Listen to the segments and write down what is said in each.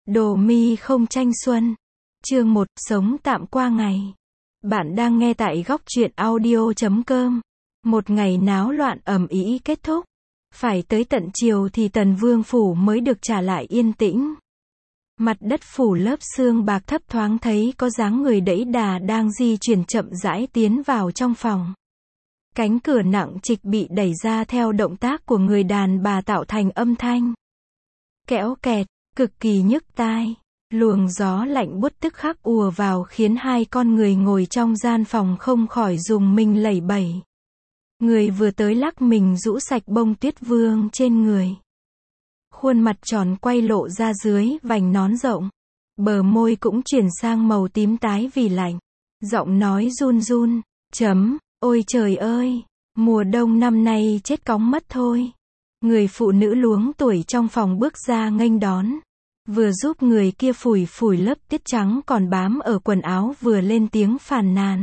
Đồ mi không tranh xuân. Chương 1, sống tạm qua ngày. Bạn đang nghe tại góc truyện audio.com. Một ngày náo loạn ầm ĩ kết thúc. Phải tới tận chiều thì Tần Vương phủ mới được trả lại yên tĩnh. Mặt đất phủ lớp sương bạc thấp thoáng thấy có dáng người đẫy đà đang di chuyển chậm rãi tiến vào trong phòng. Cánh cửa nặng trịch bị đẩy ra theo động tác của người đàn bà tạo thành âm thanh kẽo kẹt, cực kỳ nhức tai. Luồng gió lạnh buốt tức khắc ùa vào khiến hai con người ngồi trong gian phòng không khỏi rùng mình lẩy bẩy. Người vừa tới lắc mình rũ sạch bông tuyết vương trên người. Khuôn mặt tròn quay lộ ra dưới vành nón rộng. Bờ môi cũng chuyển sang màu tím tái vì lạnh. Giọng nói run run, ôi trời ơi, mùa đông năm nay chết cóng mất thôi. Người phụ nữ luống tuổi trong phòng bước ra nghênh đón. Vừa giúp người kia phủi phủi lớp tiết trắng còn bám ở quần áo vừa lên tiếng phàn nàn.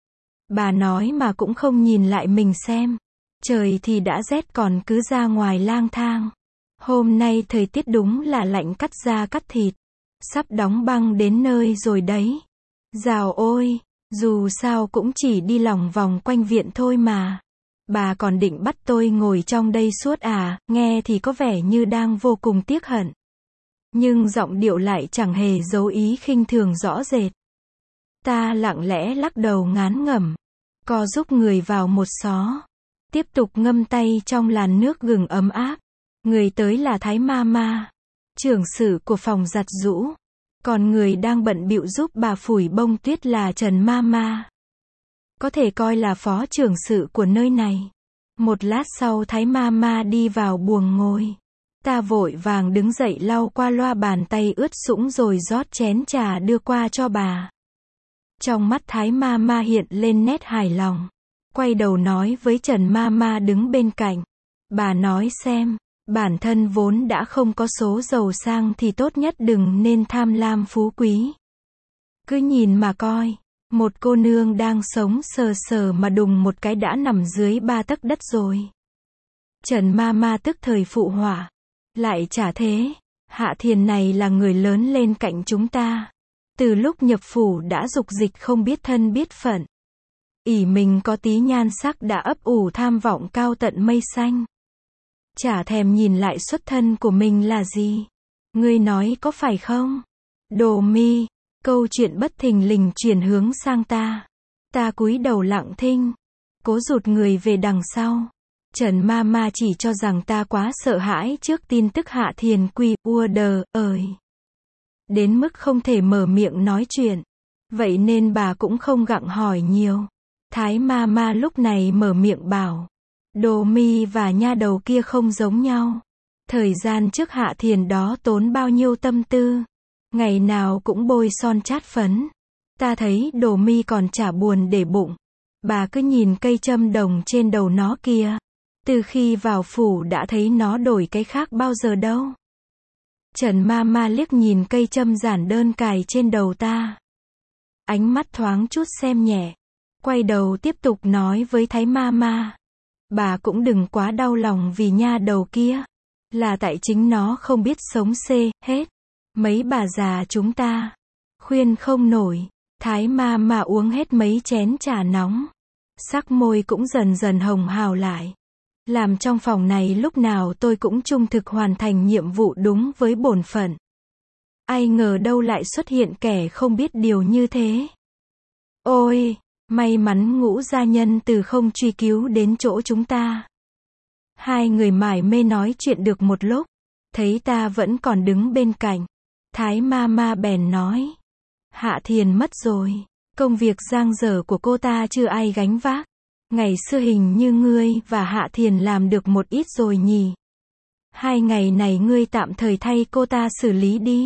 Bà nói mà cũng không nhìn lại mình xem. Trời thì đã rét còn cứ ra ngoài lang thang. Hôm nay thời tiết đúng là lạnh cắt da cắt thịt. Sắp đóng băng đến nơi rồi đấy. Dào ôi, dù sao cũng chỉ đi lòng vòng quanh viện thôi mà. Bà còn định bắt tôi ngồi trong đây suốt à, nghe thì có vẻ như đang vô cùng tiếc hận. Nhưng giọng điệu lại chẳng hề giấu ý khinh thường rõ rệt. Ta lặng lẽ lắc đầu ngán ngẩm, co giúp người vào một xó. Tiếp tục ngâm tay trong làn nước gừng ấm áp. Người tới là Thái Mama, trưởng sự của phòng giặt giũ. Còn người đang bận bịu giúp bà phủi bông tuyết là Trần Mama. Có thể coi là phó trưởng sự của nơi này. Một lát sau Thái Mama đi vào buồng ngồi. Ta vội vàng đứng dậy lau qua loa bàn tay ướt sũng rồi rót chén trà đưa qua cho bà. Trong mắt Thái Mama hiện lên nét hài lòng. Quay đầu nói với Trần Mama đứng bên cạnh. Bà nói xem, bản thân vốn đã không có số giàu sang thì tốt nhất đừng nên tham lam phú quý. Cứ nhìn mà coi, một cô nương đang sống sờ sờ mà đùng một cái đã nằm dưới 3 tấc đất rồi. Trần Mama tức thời phụ họa. Lại chả thế, Hạ Thiền này là người lớn lên cạnh chúng ta. Từ lúc nhập phủ đã dục dịch không biết thân biết phận. Ỷ mình có tí nhan sắc đã ấp ủ tham vọng cao tận mây xanh. Chả thèm nhìn lại xuất thân của mình là gì. Ngươi nói có phải không? Đồ mi, câu chuyện bất thình lình chuyển hướng sang ta. Ta cúi đầu lặng thinh, cố rụt người về đằng sau. Trần Mama chỉ cho rằng ta quá sợ hãi trước tin tức Hạ Thiền quy ơi. Đến mức không thể mở miệng nói chuyện. Vậy nên bà cũng không gặng hỏi nhiều. Thái Mama lúc này mở miệng bảo. Đồ mi và nha đầu kia không giống nhau. Thời gian trước Hạ Thiền đó tốn bao nhiêu tâm tư. Ngày nào cũng bôi son chát phấn. Ta thấy đồ mi còn chả buồn để bụng. Bà cứ nhìn cây châm đồng trên đầu nó kia. Từ khi vào phủ đã thấy nó đổi cái khác bao giờ đâu. Trần Mama liếc nhìn cây châm giản đơn cài trên đầu ta. Ánh mắt thoáng chút xem nhẹ. Quay đầu tiếp tục nói với Thái Mama. Bà cũng đừng quá đau lòng vì nha đầu kia. Là tại chính nó không biết sống hết. Mấy bà già chúng ta khuyên không nổi. Thái Mama uống hết mấy chén trà nóng. Sắc môi cũng dần dần hồng hào lại. Làm trong phòng này lúc nào tôi cũng trung thực hoàn thành nhiệm vụ đúng với bổn phận. Ai ngờ đâu lại xuất hiện kẻ không biết điều như thế. Ôi, may mắn Ngũ gia nhân từ không truy cứu đến chỗ chúng ta. Hai người mải mê nói chuyện được một lúc. Thấy ta vẫn còn đứng bên cạnh. Thái Mama bèn nói. Hạ Thiền mất rồi. Công việc dang dở của cô ta chưa ai gánh vác. Ngày xưa hình như ngươi và Hạ Thiền làm được một ít rồi nhỉ. 2 ngày này ngươi tạm thời thay cô ta xử lý đi.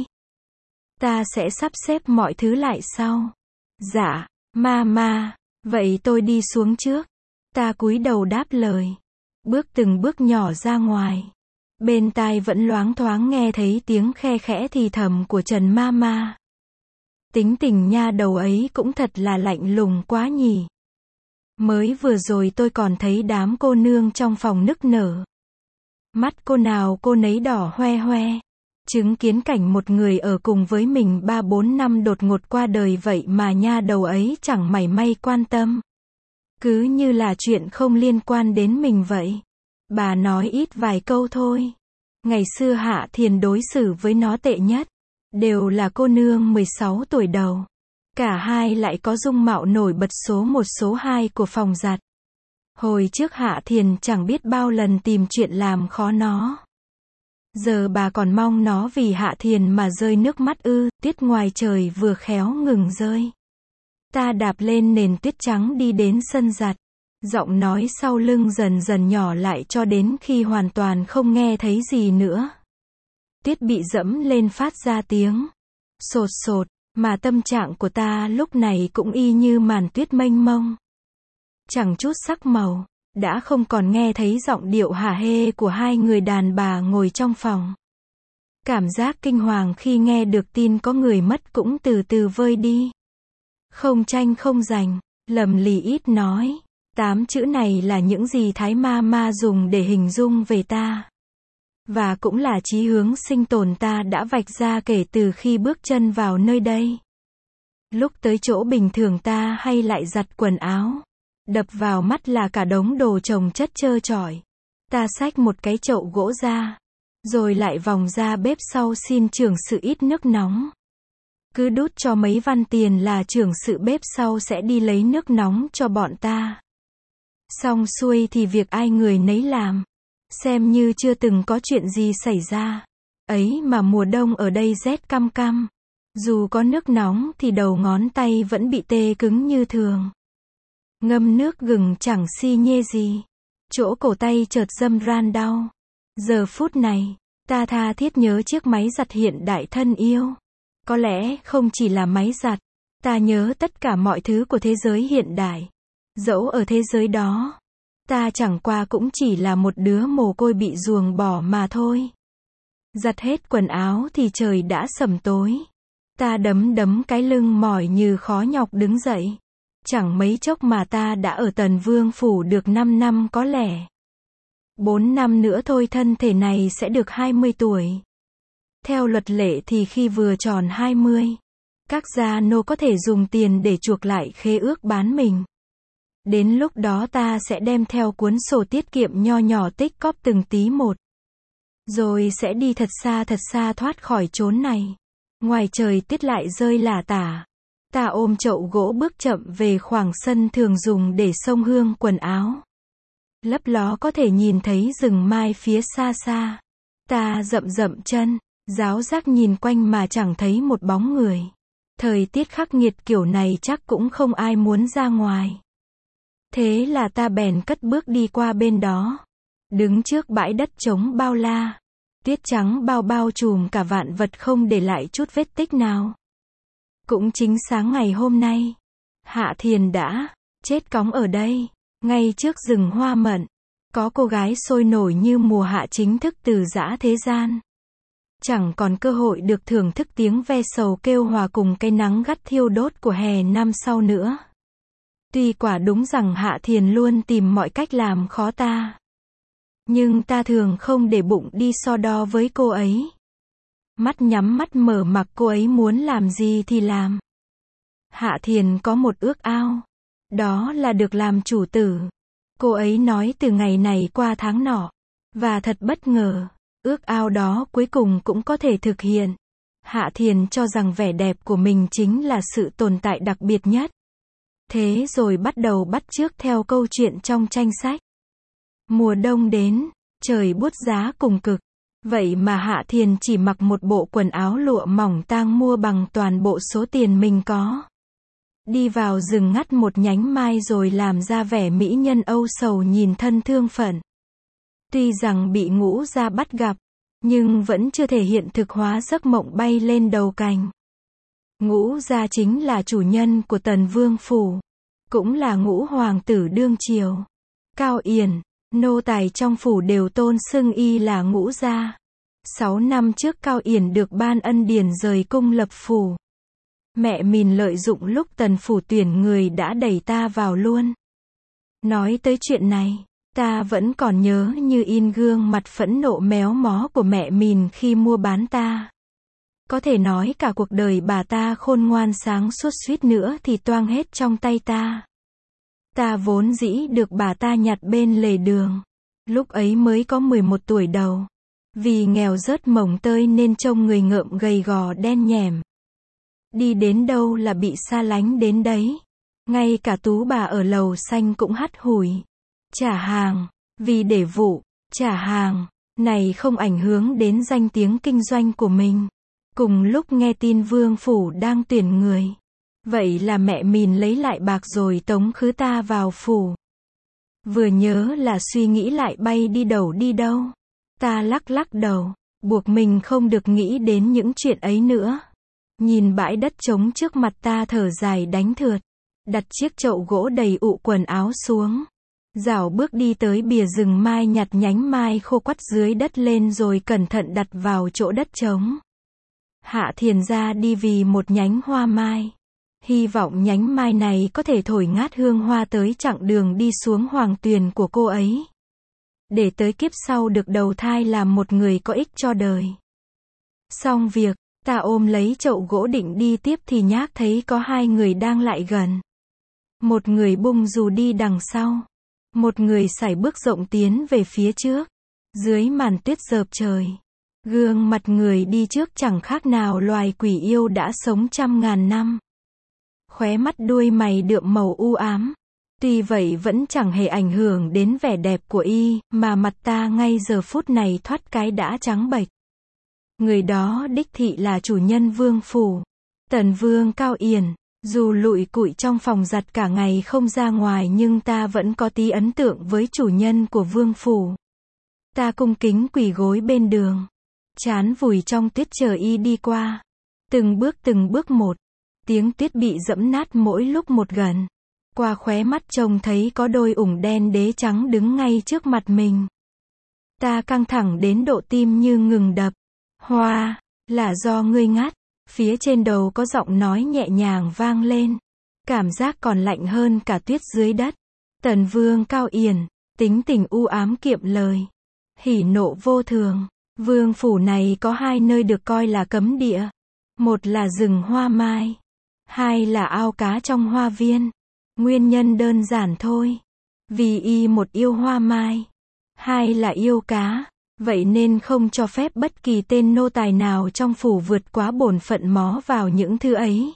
Ta sẽ sắp xếp mọi thứ lại sau. Dạ, Mama, vậy tôi đi xuống trước. Ta cúi đầu đáp lời. Bước từng bước nhỏ ra ngoài. Bên tai vẫn loáng thoáng nghe thấy tiếng khe khẽ thì thầm của Trần Mama. Tính tình nha đầu ấy cũng thật là lạnh lùng quá nhỉ. Mới vừa rồi tôi còn thấy đám cô nương trong phòng nức nở. Mắt cô nào cô nấy đỏ hoe hoe. Chứng kiến cảnh một người ở cùng với mình 3-4 năm đột ngột qua đời vậy mà nha đầu ấy chẳng mảy may quan tâm. Cứ như là chuyện không liên quan đến mình vậy. Bà nói ít vài câu thôi. Ngày xưa Hạ Thiền đối xử với nó tệ nhất. Đều là cô nương 16 tuổi đầu. Cả hai lại có dung mạo nổi bật số 1 số 2 của phòng giặt. Hồi trước Hạ Thiền chẳng biết bao lần tìm chuyện làm khó nó. Giờ bà còn mong nó vì Hạ Thiền mà rơi nước mắt ư. Tuyết ngoài trời vừa khéo ngừng rơi. Ta đạp lên nền tuyết trắng đi đến sân giặt. Giọng nói sau lưng dần dần nhỏ lại cho đến khi hoàn toàn không nghe thấy gì nữa. Tuyết bị dẫm lên phát ra tiếng sột sột, mà tâm trạng của ta lúc này cũng y như màn tuyết mênh mông. Chẳng chút sắc màu, đã không còn nghe thấy giọng điệu hả hê của hai người đàn bà ngồi trong phòng. Cảm giác kinh hoàng khi nghe được tin có người mất cũng từ từ vơi đi. Không tranh không giành, lầm lì ít nói. 8 chữ này là những gì Thái Ma dùng để hình dung về ta. Và cũng là chí hướng sinh tồn ta đã vạch ra kể từ khi bước chân vào nơi đây. Lúc tới chỗ bình thường ta hay lại giặt quần áo. Đập vào mắt là cả đống đồ chồng chất trơ trọi. Ta xách một cái chậu gỗ ra. Rồi lại vòng ra bếp sau xin trưởng sự ít nước nóng. Cứ đút cho mấy văn tiền là trưởng sự bếp sau sẽ đi lấy nước nóng cho bọn ta. Xong xuôi thì việc ai người nấy làm. Xem như chưa từng có chuyện gì xảy ra. Ấy mà mùa đông ở đây rét căm căm. Dù có nước nóng thì đầu ngón tay vẫn bị tê cứng như thường. Ngâm nước gừng chẳng si nhê gì. Chỗ cổ tay chợt râm ran đau. Giờ phút này, ta tha thiết nhớ chiếc máy giặt hiện đại thân yêu. Có lẽ không chỉ là máy giặt. Ta nhớ tất cả mọi thứ của thế giới hiện đại. Dẫu ở thế giới đó, ta chẳng qua cũng chỉ là một đứa mồ côi bị ruồng bỏ mà thôi. Giặt hết quần áo thì trời đã sẩm tối. Ta đấm cái lưng mỏi như khó nhọc đứng dậy. Chẳng mấy chốc mà ta đã ở Tần Vương Phủ được 5 năm có lẽ. 4 năm nữa thôi thân thể này sẽ được 20 tuổi. Theo luật lệ thì khi vừa tròn 20, các gia nô có thể dùng tiền để chuộc lại khế ước bán mình. Đến lúc đó ta sẽ đem theo cuốn sổ tiết kiệm nho nhỏ tích cóp từng tí một. Rồi sẽ đi thật xa thoát khỏi chốn này. Ngoài trời tuyết lại rơi lả tả. Ta ôm chậu gỗ bước chậm về khoảng sân thường dùng để xông hương quần áo. Lấp ló có thể nhìn thấy rừng mai phía xa xa. Ta dậm chân, ráo rác nhìn quanh mà chẳng thấy một bóng người. Thời tiết khắc nghiệt kiểu này chắc cũng không ai muốn ra ngoài. Thế là ta bèn cất bước đi qua bên đó. Đứng trước bãi đất trống bao la. Tuyết trắng bao trùm cả vạn vật không để lại chút vết tích nào. Cũng chính sáng ngày hôm nay, Hạ Thiền đã chết cóng ở đây, ngay trước rừng hoa mận. Có cô gái sôi nổi như mùa hạ chính thức từ giã thế gian. Chẳng còn cơ hội được thưởng thức tiếng ve sầu kêu hòa cùng cái nắng gắt thiêu đốt của hè năm sau nữa. Tuy quả đúng rằng Hạ Thiền luôn tìm mọi cách làm khó ta. Nhưng ta thường không để bụng đi so đo với cô ấy. Mắt nhắm mắt mở mặc cô ấy muốn làm gì thì làm. Hạ Thiền có một ước ao. Đó là được làm chủ tử. Cô ấy nói từ ngày này qua tháng nọ. Và thật bất ngờ, ước ao đó cuối cùng cũng có thể thực hiện. Hạ Thiền cho rằng vẻ đẹp của mình chính là sự tồn tại đặc biệt nhất. Thế rồi bắt đầu bắt chước theo câu chuyện trong tranh sách. Mùa đông đến, trời buốt giá cùng cực. Vậy mà Hạ Thiền chỉ mặc một bộ quần áo lụa mỏng tang mua bằng toàn bộ số tiền mình có. Đi vào rừng ngắt một nhánh mai rồi làm ra vẻ mỹ nhân âu sầu nhìn thân thương phận. Tuy rằng bị Ngũ Gia bắt gặp, nhưng vẫn chưa thể hiện thực hóa giấc mộng bay lên đầu cành. Ngũ Gia chính là chủ nhân của Tần Vương Phủ, cũng là ngũ hoàng tử đương triều. Cao Yển, nô tài trong phủ đều tôn xưng y là Ngũ Gia. 6 năm trước Cao Yển được ban ân điển rời cung lập phủ. Mẹ mình lợi dụng lúc Tần phủ tuyển người đã đẩy ta vào luôn. Nói tới chuyện này, Ta vẫn còn nhớ như in gương mặt phẫn nộ méo mó của mẹ mình khi mua bán ta. Có thể nói cả cuộc đời bà ta khôn ngoan sáng suốt suýt nữa thì toang hết trong tay ta. Ta vốn dĩ được bà ta nhặt bên lề đường. Lúc ấy mới có 11 tuổi đầu. Vì nghèo rớt mồng tơi nên trông người ngợm gầy gò đen nhẻm. Đi đến đâu là bị xa lánh đến đấy. Ngay cả tú bà ở lầu xanh cũng hắt hủi. Trả hàng. Vì để vụ, trả hàng, này không ảnh hưởng đến danh tiếng kinh doanh của mình. Cùng lúc nghe tin vương phủ đang tuyển người. Vậy là mẹ mình lấy lại bạc rồi tống khứ ta vào phủ. Vừa nhớ là suy nghĩ lại bay đi đâu. Ta lắc lắc đầu, buộc mình không được nghĩ đến những chuyện ấy nữa. Nhìn bãi đất trống trước mặt ta thở dài đánh thượt. Đặt chiếc chậu gỗ đầy ụ quần áo xuống. Dảo bước đi tới bìa rừng mai nhặt nhánh mai khô quắt dưới đất lên rồi cẩn thận đặt vào chỗ đất trống. Hạ Thiền ra đi vì một nhánh hoa mai. Hy vọng nhánh mai này có thể thổi ngát hương hoa tới chặng đường đi xuống hoàng tuyền của cô ấy. Để tới kiếp sau được đầu thai làm một người có ích cho đời. Xong việc, ta ôm lấy chậu gỗ định đi tiếp thì nhác thấy có hai người đang lại gần. Một người bung dù đi đằng sau. Một người sải bước rộng tiến về phía trước. Dưới màn tuyết rợp trời. Gương mặt người đi trước chẳng khác nào loài quỷ yêu đã sống trăm ngàn năm. Khóe mắt đuôi mày đượm màu u ám. Tuy vậy vẫn chẳng hề ảnh hưởng đến vẻ đẹp của y, mà mặt ta ngay giờ phút này thoát cái đã trắng bệch. Người đó đích thị là chủ nhân vương phủ. Tần Vương Cao Yển. Dù lụi cụi trong phòng giặt cả ngày không ra ngoài nhưng ta vẫn có tí ấn tượng với chủ nhân của vương phủ. Ta cung kính quỳ gối bên đường. Trán vùi trong tuyết chờ y đi qua. Từng bước một. Tiếng tuyết bị dẫm nát mỗi lúc một gần. Qua khóe mắt trông thấy có đôi ủng đen đế trắng đứng ngay trước mặt mình. Ta căng thẳng đến độ tim như ngừng đập. Hoa, là do ngươi ngắt. Phía trên đầu có giọng nói nhẹ nhàng vang lên. Cảm giác còn lạnh hơn cả tuyết dưới đất. Tần Vương Cao Yển, tính tình u ám kiệm lời. Hỉ nộ vô thường. Vương phủ này có hai nơi được coi là cấm địa. Một là rừng hoa mai. Hai là ao cá trong hoa viên. Nguyên nhân đơn giản thôi. Vì y một yêu hoa mai. Hai là yêu cá. Vậy nên không cho phép bất kỳ tên nô tài nào trong phủ vượt quá bổn phận mó vào những thứ ấy.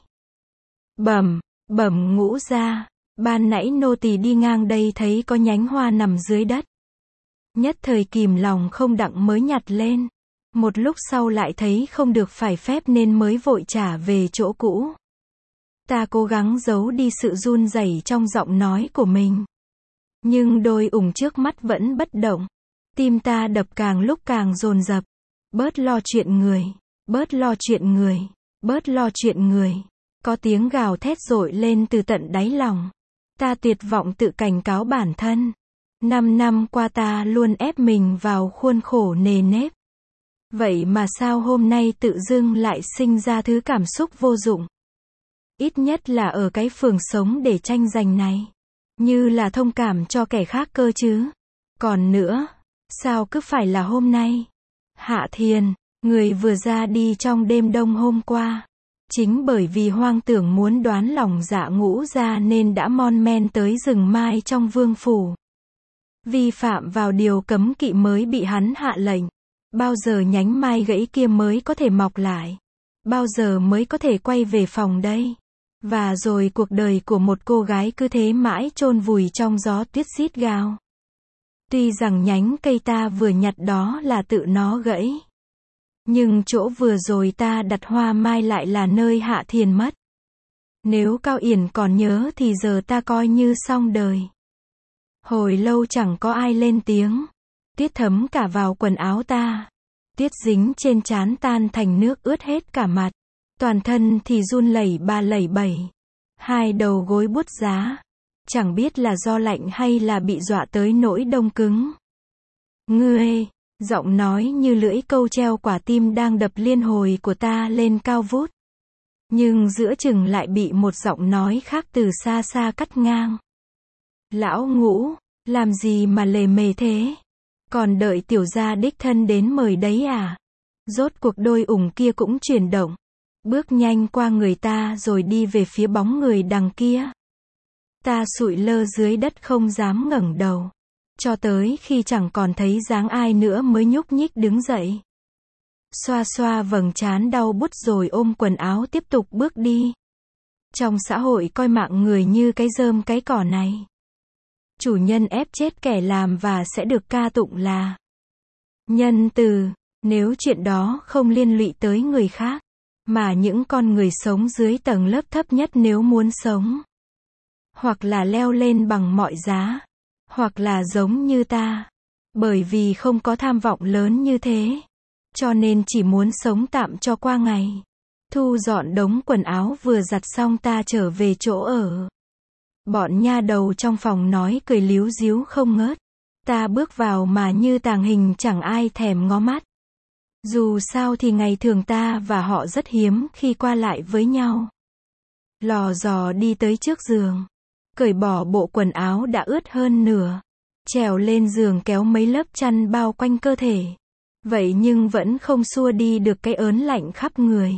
Bẩm ngũ gia, ban nãy nô tỳ đi ngang đây thấy có nhánh hoa nằm dưới đất. Nhất thời kìm lòng không đặng mới nhặt lên. Một lúc sau lại thấy không được phải phép nên mới vội trả về chỗ cũ. Ta cố gắng giấu đi sự run rẩy trong giọng nói của mình. Nhưng đôi ủng trước mắt vẫn bất động. Tim ta đập càng lúc càng dồn dập. Bớt lo chuyện người. Bớt lo chuyện người. Bớt lo chuyện người. Có tiếng gào thét dội lên từ tận đáy lòng. Ta tuyệt vọng tự cảnh cáo bản thân. 5 năm qua ta luôn ép mình vào khuôn khổ nề nếp. Vậy mà sao hôm nay tự dưng lại sinh ra thứ cảm xúc vô dụng. Ít nhất là ở cái phường sống để tranh giành này. Như là thông cảm cho kẻ khác cơ chứ. Còn nữa, sao cứ phải là hôm nay? Hạ Thiền, người vừa ra đi trong đêm đông hôm qua. Chính bởi vì hoang tưởng muốn đoán lòng dạ ngũ gia nên đã mon men tới rừng mai trong vương phủ. Vi phạm vào điều cấm kỵ mới bị hắn hạ lệnh. Bao giờ nhánh mai gãy kia mới có thể mọc lại? Bao giờ mới có thể quay về phòng đây? Và rồi cuộc đời của một cô gái cứ thế mãi chôn vùi trong gió tuyết rít gào. Tuy rằng nhánh cây ta vừa nhặt đó là tự nó gãy. Nhưng chỗ vừa rồi ta đặt hoa mai lại là nơi Hạ Thiền mất. Nếu Cao Yển còn nhớ thì giờ ta coi như xong đời. Hồi lâu chẳng có ai lên tiếng. Tuyết thấm cả vào quần áo ta. Tuyết dính trên trán tan thành nước ướt hết cả mặt. Toàn thân thì run lẩy bẩy. Hai đầu gối buốt giá. Chẳng biết là do lạnh hay là bị dọa tới nỗi đông cứng. Ngươi, giọng nói như lưỡi câu treo quả tim đang đập liên hồi của ta lên cao vút. Nhưng giữa chừng lại bị một giọng nói khác từ xa xa cắt ngang. Lão Ngũ, Làm gì mà lề mề thế? Còn đợi tiểu gia đích thân đến mời đấy à? Rốt cuộc đôi ủng kia cũng chuyển động. Bước nhanh qua người ta rồi đi về phía bóng người đằng kia. Ta sụi lơ dưới đất không dám ngẩng đầu. Cho tới khi chẳng còn thấy dáng ai nữa mới nhúc nhích đứng dậy. Xoa xoa vầng trán đau buốt rồi ôm quần áo tiếp tục bước đi. Trong xã hội coi mạng người như cái rơm cái cỏ này. Chủ nhân ép chết kẻ làm và sẽ được ca tụng là nhân từ, nếu chuyện đó không liên lụy tới người khác, mà những con người sống dưới tầng lớp thấp nhất nếu muốn sống. Hoặc là leo lên bằng mọi giá, hoặc là giống như ta. Bởi vì không có tham vọng lớn như thế, cho nên chỉ muốn sống tạm cho qua ngày. Thu dọn đống quần áo vừa giặt xong ta trở về chỗ ở. Bọn nha đầu trong phòng nói cười líu díu không ngớt. Ta bước vào mà như tàng hình chẳng ai thèm ngó mắt. Dù sao thì ngày thường ta và họ rất hiếm khi qua lại với nhau. Lò dò đi tới trước giường. Cởi bỏ bộ quần áo đã ướt hơn nửa. Trèo lên giường kéo mấy lớp chăn bao quanh cơ thể. Vậy nhưng vẫn không xua đi được cái ớn lạnh khắp người.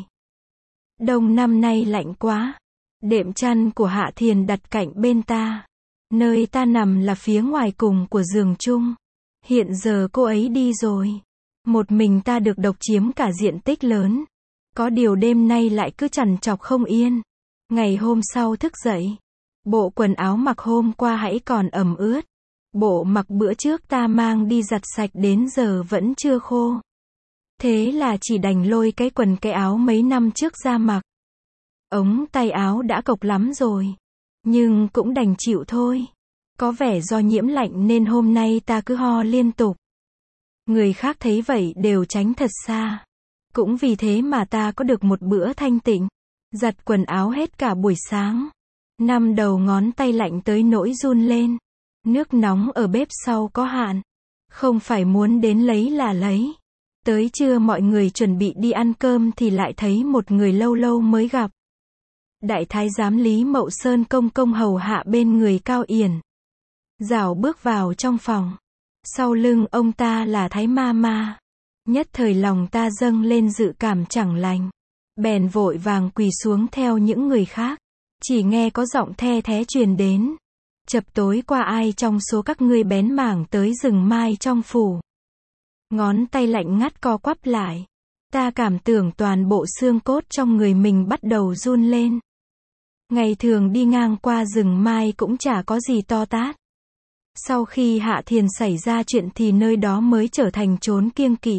Đông năm nay lạnh quá. Đệm chăn của Hạ Thiền đặt cạnh bên ta. Nơi ta nằm là phía ngoài cùng của giường chung. Hiện giờ cô ấy đi rồi. Một mình ta được độc chiếm cả diện tích lớn. Có điều đêm nay lại cứ trằn trọc không yên. Ngày hôm sau thức dậy. Bộ quần áo mặc hôm qua hãy còn ẩm ướt. Bộ mặc bữa trước ta mang đi giặt sạch đến giờ vẫn chưa khô. Thế là chỉ đành lôi cái quần cái áo mấy năm trước ra mặc. Ống tay áo đã cộc lắm rồi. Nhưng cũng đành chịu thôi. Có vẻ do nhiễm lạnh nên hôm nay ta cứ ho liên tục. Người khác thấy vậy đều tránh thật xa. Cũng vì thế mà ta có được một bữa thanh tịnh. Giặt quần áo hết cả buổi sáng. Năm đầu ngón tay lạnh tới nỗi run lên. Nước nóng ở bếp sau có hạn. Không phải muốn đến lấy là lấy. Tới trưa mọi người chuẩn bị đi ăn cơm thì lại thấy một người lâu lâu mới gặp. Đại thái giám Lý Mậu Sơn công công hầu hạ bên người Cao Yển. Dảo bước vào trong phòng. Sau lưng ông ta là Thái ma ma. Nhất thời lòng ta dâng lên dự cảm chẳng lành. Bèn vội vàng quỳ xuống theo những người khác. Chỉ nghe có giọng the thé truyền đến. Chập tối qua ai trong số các ngươi bén mảng tới rừng mai trong phủ. Ngón tay lạnh ngắt co quắp lại. Ta cảm tưởng toàn bộ xương cốt trong người mình bắt đầu run lên. Ngày thường đi ngang qua rừng mai cũng chả có gì to tát. Sau khi Hạ Thiền xảy ra chuyện thì nơi đó mới trở thành chốn kiêng kỵ.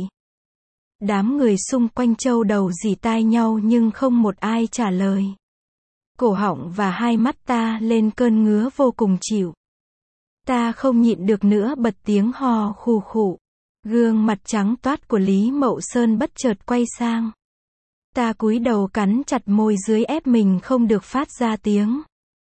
Đám người xung quanh châu đầu rỉ tai nhau nhưng không một ai trả lời. Cổ họng và hai mắt ta lên cơn ngứa vô cùng chịu. Ta không nhịn được nữa bật tiếng hò khù khụ. Gương mặt trắng toát của Lý Mậu Sơn bất chợt quay sang. Ta cúi đầu cắn chặt môi dưới ép mình không được phát ra tiếng.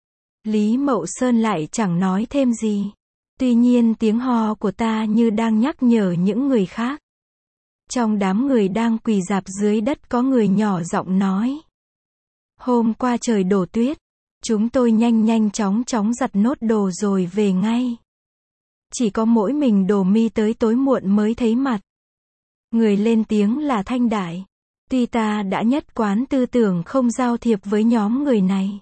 Lý Mậu Sơn lại chẳng nói thêm gì. Tuy nhiên tiếng hò của ta như đang nhắc nhở những người khác. Trong đám người đang quỳ rạp dưới đất có người nhỏ giọng nói. Hôm qua trời đổ tuyết. Chúng tôi nhanh chóng giặt nốt đồ rồi về ngay. Chỉ có mỗi mình Đồ Mi tới tối muộn mới thấy mặt. Người lên tiếng là Thanh Đại. Tuy ta đã nhất quán tư tưởng không giao thiệp với nhóm người này.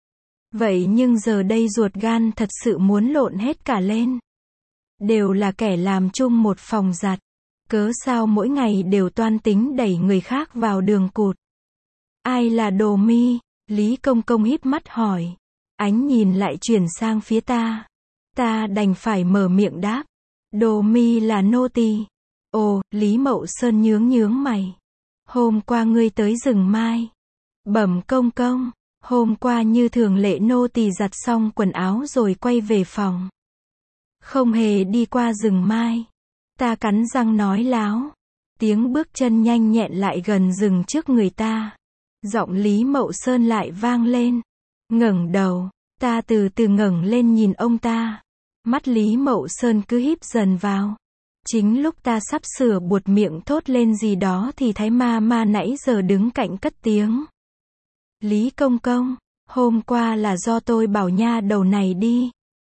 Vậy nhưng giờ đây ruột gan thật sự muốn lộn hết cả lên. Đều là kẻ làm chung một phòng giặt. Cớ sao mỗi ngày đều toan tính đẩy người khác vào đường cụt. Ai là Đồ Mi? Lý Công Công híp mắt hỏi. Ánh nhìn lại chuyển sang phía ta. Ta đành phải mở miệng đáp. Đồ Mi là nô tỳ. Ồ, Lý Mậu Sơn nhướng mày. Hôm qua ngươi tới rừng mai. Bẩm công công. Hôm qua như thường lệ nô tỳ giặt xong quần áo rồi quay về phòng. Không hề đi qua rừng mai. Ta cắn răng nói láo. Tiếng bước chân nhanh nhẹn lại gần dừng trước người ta. Giọng Lý Mậu Sơn lại vang lên. Ngẩng đầu. Ta từ từ ngẩng lên nhìn ông ta. Mắt Lý Mậu Sơn cứ híp dần vào. Chính lúc ta sắp sửa buột miệng thốt lên gì đó thì Thái ma ma nãy giờ đứng cạnh cất tiếng. Lý Công Công, hôm qua là do tôi bảo nha đầu này đi.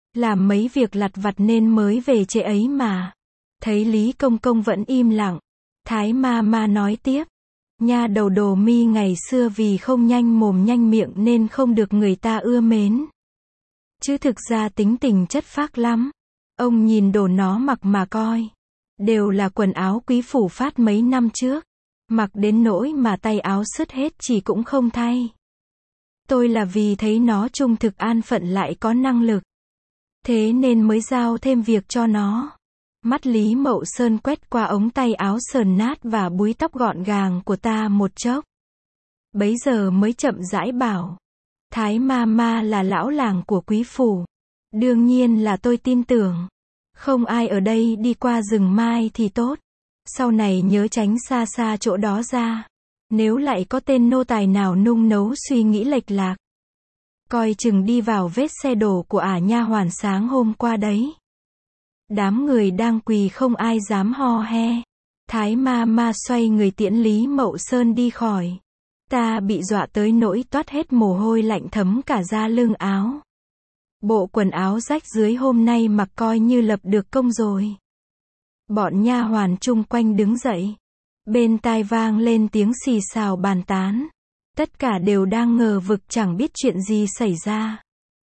Làm mấy việc lặt vặt nên mới về trễ ấy mà. Thấy Lý Công Công vẫn im lặng. Thái ma ma nói tiếp. Nha đầu Đồ Mi ngày xưa vì không nhanh mồm nhanh miệng nên không được người ta ưa mến. Chứ thực ra tính tình chất phác lắm. Ông nhìn đồ nó mặc mà coi. Đều là quần áo quý phủ phát mấy năm trước. Mặc đến nỗi mà tay áo sứt hết chỉ cũng không thay. Tôi là vì thấy nó trung thực an phận lại có năng lực. Thế nên mới giao thêm việc cho nó. Mắt Lý Mậu Sơn quét qua ống tay áo sờn nát và búi tóc gọn gàng của ta một chốc. Bấy giờ mới chậm rãi bảo. Thái ma ma là lão làng của quý phủ. Đương nhiên là tôi tin tưởng. Không ai ở đây đi qua rừng mai thì tốt. Sau này nhớ tránh xa xa chỗ đó ra. Nếu lại có tên nô tài nào nung nấu suy nghĩ lệch lạc. Coi chừng đi vào vết xe đổ của nha hoàn sáng hôm qua đấy. Đám người đang quỳ không ai dám ho he. Thái ma ma xoay người tiễn Lý Mậu Sơn đi khỏi. Ta bị dọa tới nỗi toát hết mồ hôi lạnh thấm cả da lưng áo. Bộ quần áo rách dưới hôm nay mặc coi như lập được công rồi. Bọn nha hoàn chung quanh đứng dậy. Bên tai vang lên tiếng xì xào bàn tán. Tất cả đều đang ngờ vực chẳng biết chuyện gì xảy ra.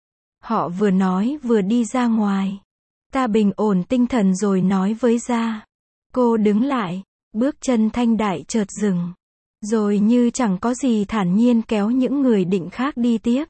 Họ vừa nói vừa đi ra ngoài. Ta bình ổn tinh thần rồi nói với gia. Cô đứng lại, bước chân Thanh Đại chợt dừng. Rồi như chẳng có gì thản nhiên kéo những người định khác đi tiếp.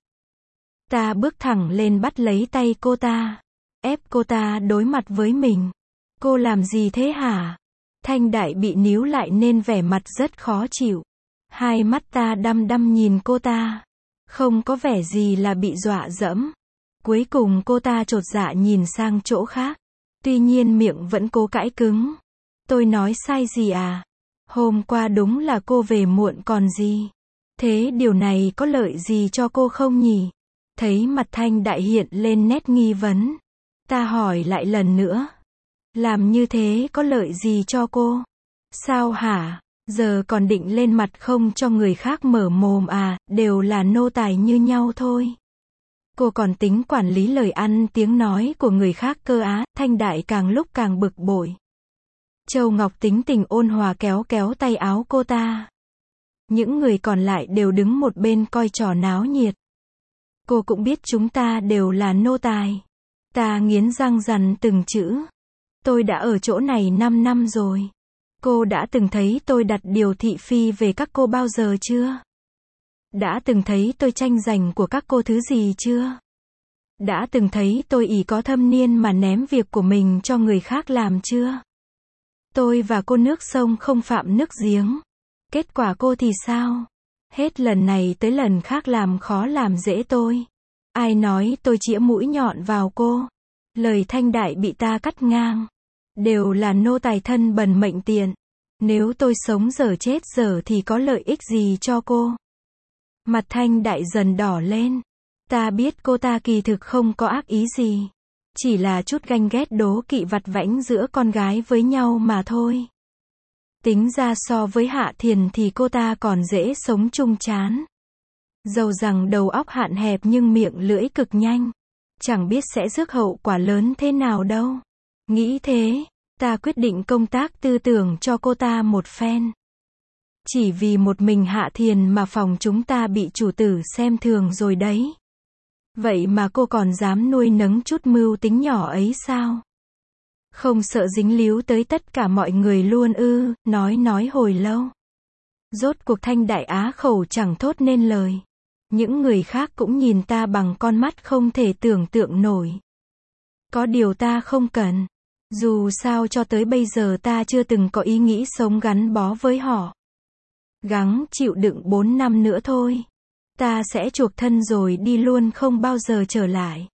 Ta bước thẳng lên bắt lấy tay cô ta. Ép cô ta đối mặt với mình. Cô làm gì thế hả? Thanh Đại bị níu lại nên vẻ mặt rất khó chịu. Hai mắt ta đăm đăm nhìn cô ta. Không có vẻ gì là bị dọa dẫm. Cuối cùng cô ta chột dạ nhìn sang chỗ khác. Tuy nhiên miệng vẫn cố cãi cứng. Tôi nói sai gì à? Hôm qua đúng là cô về muộn còn gì. Thế điều này có lợi gì cho cô không nhỉ? Thấy mặt Thanh Đại hiện lên nét nghi vấn. Ta hỏi lại lần nữa. Làm như thế có lợi gì cho cô? Sao hả? Giờ còn định lên mặt không cho người khác mở mồm à? Đều là nô tài như nhau thôi. Cô còn tính quản lý lời ăn tiếng nói của người khác cơ á? Thanh Đại càng lúc càng bực bội. Châu Ngọc tính tình ôn hòa kéo kéo tay áo cô ta. Những người còn lại đều đứng một bên coi trò náo nhiệt. Cô cũng biết chúng ta đều là nô tài. Ta nghiến răng dằn từng chữ. Tôi đã ở chỗ này 5 năm rồi. Cô đã từng thấy tôi đặt điều thị phi về các cô bao giờ chưa? Đã từng thấy tôi tranh giành của các cô thứ gì chưa? Đã từng thấy tôi ỷ có thâm niên mà ném việc của mình cho người khác làm chưa? Tôi và cô nước sông không phạm nước giếng. Kết quả cô thì sao? Hết lần này tới lần khác làm khó làm dễ tôi. Ai nói tôi chĩa mũi nhọn vào cô? Lời Thanh Đại bị ta cắt ngang. Đều là nô tài thân bần mệnh tiện. Nếu tôi sống dở chết dở thì có lợi ích gì cho cô? Mặt Thanh Đại dần đỏ lên. Ta biết cô ta kỳ thực không có ác ý gì. Chỉ là chút ganh ghét đố kỵ vặt vãnh giữa con gái với nhau mà thôi. Tính ra so với Hạ Thiền thì cô ta còn dễ sống chung chán. Dầu rằng đầu óc hạn hẹp nhưng miệng lưỡi cực nhanh. Chẳng biết sẽ rước hậu quả lớn thế nào đâu. Nghĩ thế, ta quyết định công tác tư tưởng cho cô ta một phen. Chỉ vì một mình Hạ Thiền mà phòng chúng ta bị chủ tử xem thường rồi đấy. Vậy mà cô còn dám nuôi nấng chút mưu tính nhỏ ấy sao? Không sợ dính líu tới tất cả mọi người luôn ư? Nói hồi lâu. Rốt cuộc Thanh Đại á khẩu chẳng thốt nên lời. Những người khác cũng nhìn ta bằng con mắt không thể tưởng tượng nổi. Có điều ta không cần. Dù sao cho tới bây giờ ta chưa từng có ý nghĩ sống gắn bó với họ. Gắng chịu đựng 4 năm nữa thôi. Ta sẽ chuộc thân rồi đi luôn không bao giờ trở lại.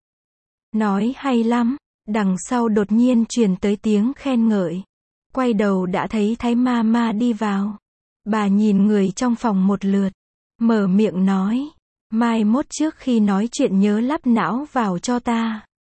Nói hay lắm. Đằng sau đột nhiên truyền tới tiếng khen ngợi. Quay đầu đã thấy Thái ma ma đi vào. Bà nhìn người trong phòng một lượt. Mở miệng nói. Mai mốt trước khi nói chuyện nhớ lắp não vào cho ta.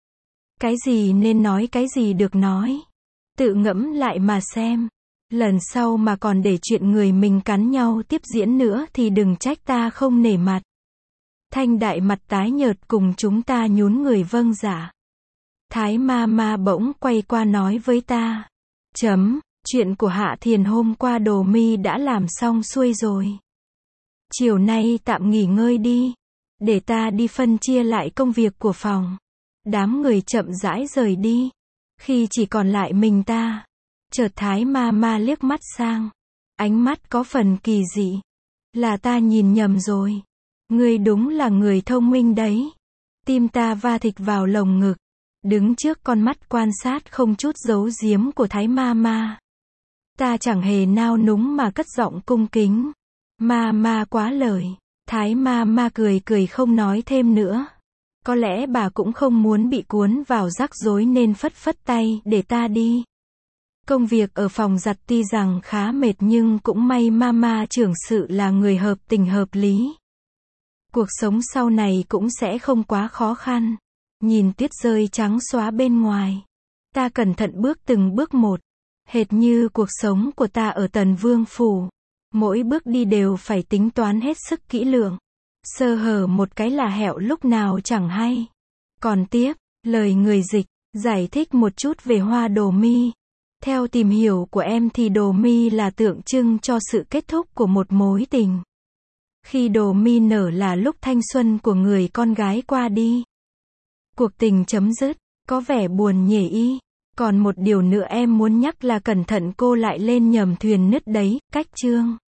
Cái gì nên nói cái gì được nói. Tự ngẫm lại mà xem. Lần sau mà còn để chuyện người mình cắn nhau tiếp diễn nữa thì đừng trách ta không nể mặt. Thanh Đại mặt tái nhợt cùng chúng ta nhún người vâng dạ. Thái Mama bỗng quay qua nói với ta. Chuyện của Hạ Thiền hôm qua Đồ My đã làm xong xuôi rồi. Chiều nay tạm nghỉ ngơi đi. Để ta đi phân chia lại công việc của phòng. Đám người chậm rãi rời đi. Khi chỉ còn lại mình ta, chợt Thái Mama liếc mắt sang. Ánh mắt có phần kỳ dị. Là ta nhìn nhầm rồi. Ngươi đúng là người thông minh đấy. Tim ta va thịch vào lồng ngực. Đứng trước con mắt quan sát không chút giấu giếm của Thái Mama. Ta chẳng hề nao núng mà cất giọng cung kính. Mama quá lời. Thái Mama cười cười không nói thêm nữa. Có lẽ bà cũng không muốn bị cuốn vào rắc rối nên phất phất tay để ta đi. Công việc ở phòng giặt tuy rằng khá mệt nhưng cũng may Mama trưởng sự là người hợp tình hợp lý. Cuộc sống sau này cũng sẽ không quá khó khăn. Nhìn tuyết rơi trắng xóa bên ngoài. Ta cẩn thận bước từng bước một. Hệt như cuộc sống của ta ở Tần Vương Phủ. Mỗi bước đi đều phải tính toán hết sức kỹ lưỡng. Sơ hở một cái là hẹo lúc nào chẳng hay. Còn tiếp, lời người dịch, giải thích một chút về hoa Đồ My. Theo tìm hiểu của em thì Đồ My là tượng trưng cho sự kết thúc của một mối tình. Khi Đồ My nở là lúc thanh xuân của người con gái qua đi. Cuộc tình chấm dứt, có vẻ buồn nhỉ. Còn một điều nữa em muốn nhắc là cẩn thận cô lại lên nhầm thuyền nứt đấy, cách chương.